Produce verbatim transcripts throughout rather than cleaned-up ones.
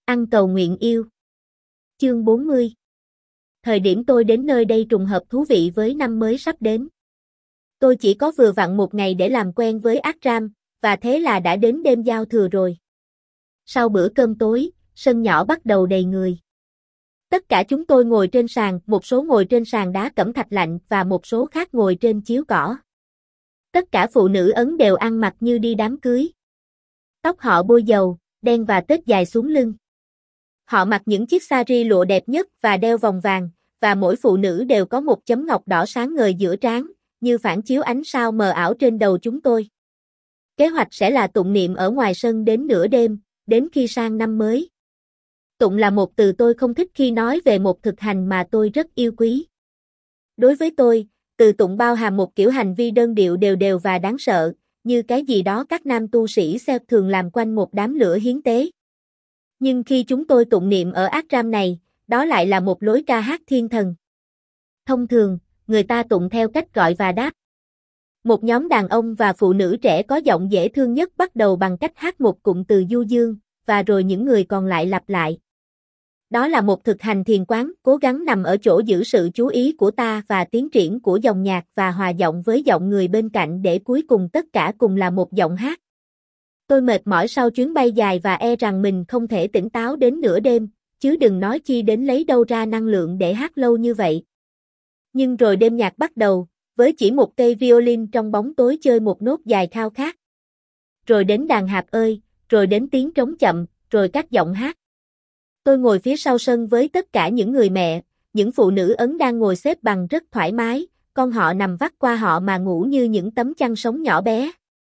Ăn cầu nguyện yêu. Chương bốn mươi. Thời điểm tôi đến nơi đây trùng hợp thú vị với năm mới sắp đến. Tôi chỉ có vừa vặn một ngày để làm quen với Akram, và thế là đã đến đêm giao thừa rồi. Sau bữa cơm tối, sân nhỏ bắt đầu đầy người. Tất cả chúng tôi ngồi trên sàn, một số ngồi trên sàn đá cẩm thạch lạnh và một số khác ngồi trên chiếu cỏ. Tất cả phụ nữ Ấn đều ăn mặc như đi đám cưới. Tóc họ bôi dầu, đen và tết dài xuống lưng. Họ mặc những chiếc sari lụa đẹp nhất và đeo vòng vàng, và mỗi phụ nữ đều có một chấm ngọc đỏ sáng ngời giữa trán, như phản chiếu ánh sao mờ ảo trên đầu chúng tôi. Kế hoạch sẽ là tụng niệm ở ngoài sân đến nửa đêm, đến khi sang năm mới. Tụng là một từ tôi không thích khi nói về một thực hành mà tôi rất yêu quý. Đối với tôi, từ tụng bao hàm một kiểu hành vi đơn điệu đều đều và đáng sợ, như cái gì đó các nam tu sĩ Celtic thường làm quanh một đám lửa hiến tế. Nhưng khi chúng tôi tụng niệm ở ashram này, đó lại là một lối ca hát thiên thần. Thông thường, người ta tụng theo cách gọi và đáp. Một nhóm đàn ông và phụ nữ trẻ có giọng dễ thương nhất bắt đầu bằng cách hát một cụm từ du dương, và rồi những người còn lại lặp lại. Đó là một thực hành thiền quán, cố gắng nằm ở chỗ giữ sự chú ý của ta và tiến triển của dòng nhạc và hòa giọng với giọng người bên cạnh để cuối cùng tất cả cùng là một giọng hát. Tôi mệt mỏi sau chuyến bay dài và e rằng mình không thể tỉnh táo đến nửa đêm, chứ đừng nói chi đến lấy đâu ra năng lượng để hát lâu như vậy. Nhưng rồi đêm nhạc bắt đầu, với chỉ một cây violin trong bóng tối chơi một nốt dài khao khát. Rồi đến đàn hạp ơi, rồi đến tiếng trống chậm, rồi các giọng hát. Tôi ngồi phía sau sân với tất cả những người mẹ, những phụ nữ Ấn đang ngồi xếp bằng rất thoải mái, con họ nằm vắt qua họ mà ngủ như những tấm chăn sống nhỏ bé.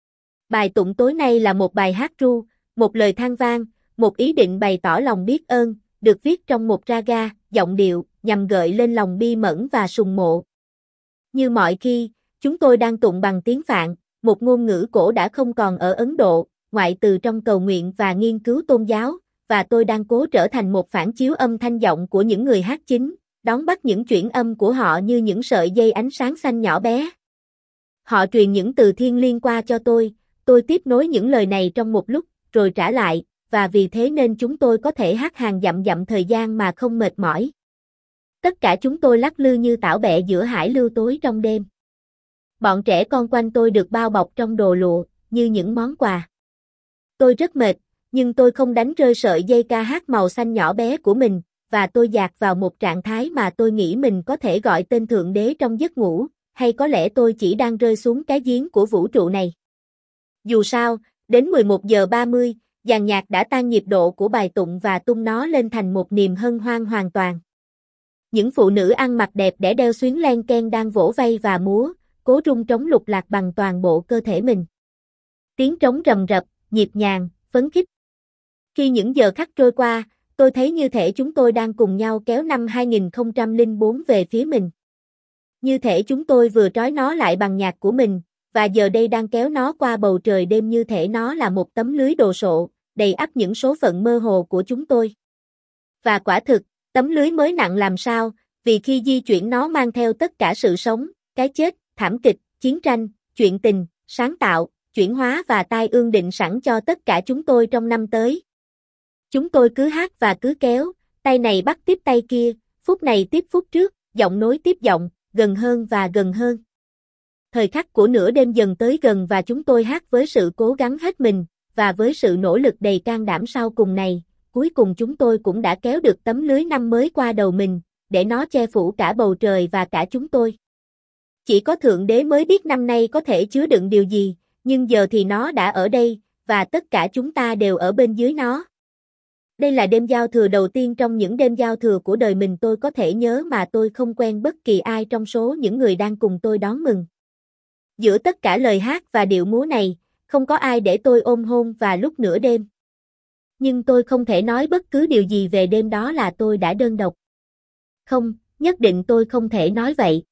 Bài tụng tối nay là một bài hát ru, một lời than vang, một ý định bày tỏ lòng biết ơn, được viết trong một raga, giọng điệu, nhằm gợi lên lòng bi mẫn và sùng mộ. Như mọi khi, chúng tôi đang tụng bằng tiếng Phạn, một ngôn ngữ cổ đã không còn ở Ấn Độ, ngoại từ trong cầu nguyện và nghiên cứu tôn giáo, và tôi đang cố trở thành một phản chiếu âm thanh giọng của những người hát chính, đón bắt những chuyển âm của họ như những sợi dây ánh sáng xanh nhỏ bé. Họ truyền những từ thiêng liêng qua cho tôi, tôi tiếp nối những lời này trong một lúc, rồi trả lại, và vì thế nên chúng tôi có thể hát hàng dặm dặm thời gian mà không mệt mỏi. Tất cả chúng tôi lắc lư như tảo bẹ giữa hải lưu tối trong đêm. Bọn trẻ con quanh tôi được bao bọc trong đồ lụa, như những món quà. Tôi rất mệt, nhưng tôi không đánh rơi sợi dây ca hát màu xanh nhỏ bé của mình, và tôi dạt vào một trạng thái mà tôi nghĩ mình có thể gọi tên Thượng Đế trong giấc ngủ, hay có lẽ tôi chỉ đang rơi xuống cái giếng của vũ trụ này. Dù sao, đến mười một giờ ba mươi, dàn nhạc đã tan nhịp độ của bài tụng và tung nó lên thành một niềm hân hoan hoàn toàn. Những phụ nữ ăn mặc đẹp đẽ đeo xuyến len ken đang vỗ vai và múa, cố rung trống lục lạc bằng toàn bộ cơ thể mình. Tiếng trống rầm rập, nhịp nhàng, phấn khích. Khi những giờ khắc trôi qua, tôi thấy như thể chúng tôi đang cùng nhau kéo năm hai nghìn không trăm lẻ bốn về phía mình. Như thể chúng tôi vừa trói nó lại bằng nhạc của mình, và giờ đây đang kéo nó qua bầu trời đêm như thể nó là một tấm lưới đồ sộ, đầy ắp những số phận mơ hồ của chúng tôi. Và quả thực, tấm lưới mới nặng làm sao, vì khi di chuyển nó mang theo tất cả sự sống, cái chết, thảm kịch, chiến tranh, chuyện tình, sáng tạo, chuyển hóa và tai ương định sẵn cho tất cả chúng tôi trong năm tới. Chúng tôi cứ hát và cứ kéo, tay này bắt tiếp tay kia, phút này tiếp phút trước, giọng nối tiếp giọng, gần hơn và gần hơn. Thời khắc của nửa đêm dần tới gần và chúng tôi hát với sự cố gắng hết mình, và với sự nỗ lực đầy can đảm sau cùng này, cuối cùng chúng tôi cũng đã kéo được tấm lưới năm mới qua đầu mình, để nó che phủ cả bầu trời và cả chúng tôi. Chỉ có Thượng Đế mới biết năm nay có thể chứa đựng điều gì, nhưng giờ thì nó đã ở đây, và tất cả chúng ta đều ở bên dưới nó. Đây là đêm giao thừa đầu tiên trong những đêm giao thừa của đời mình tôi có thể nhớ mà tôi không quen bất kỳ ai trong số những người đang cùng tôi đón mừng. Giữa tất cả lời hát và điệu múa này, không có ai để tôi ôm hôn và lúc nửa đêm. Nhưng tôi không thể nói bất cứ điều gì về đêm đó là tôi đã đơn độc. Không, nhất định tôi không thể nói vậy.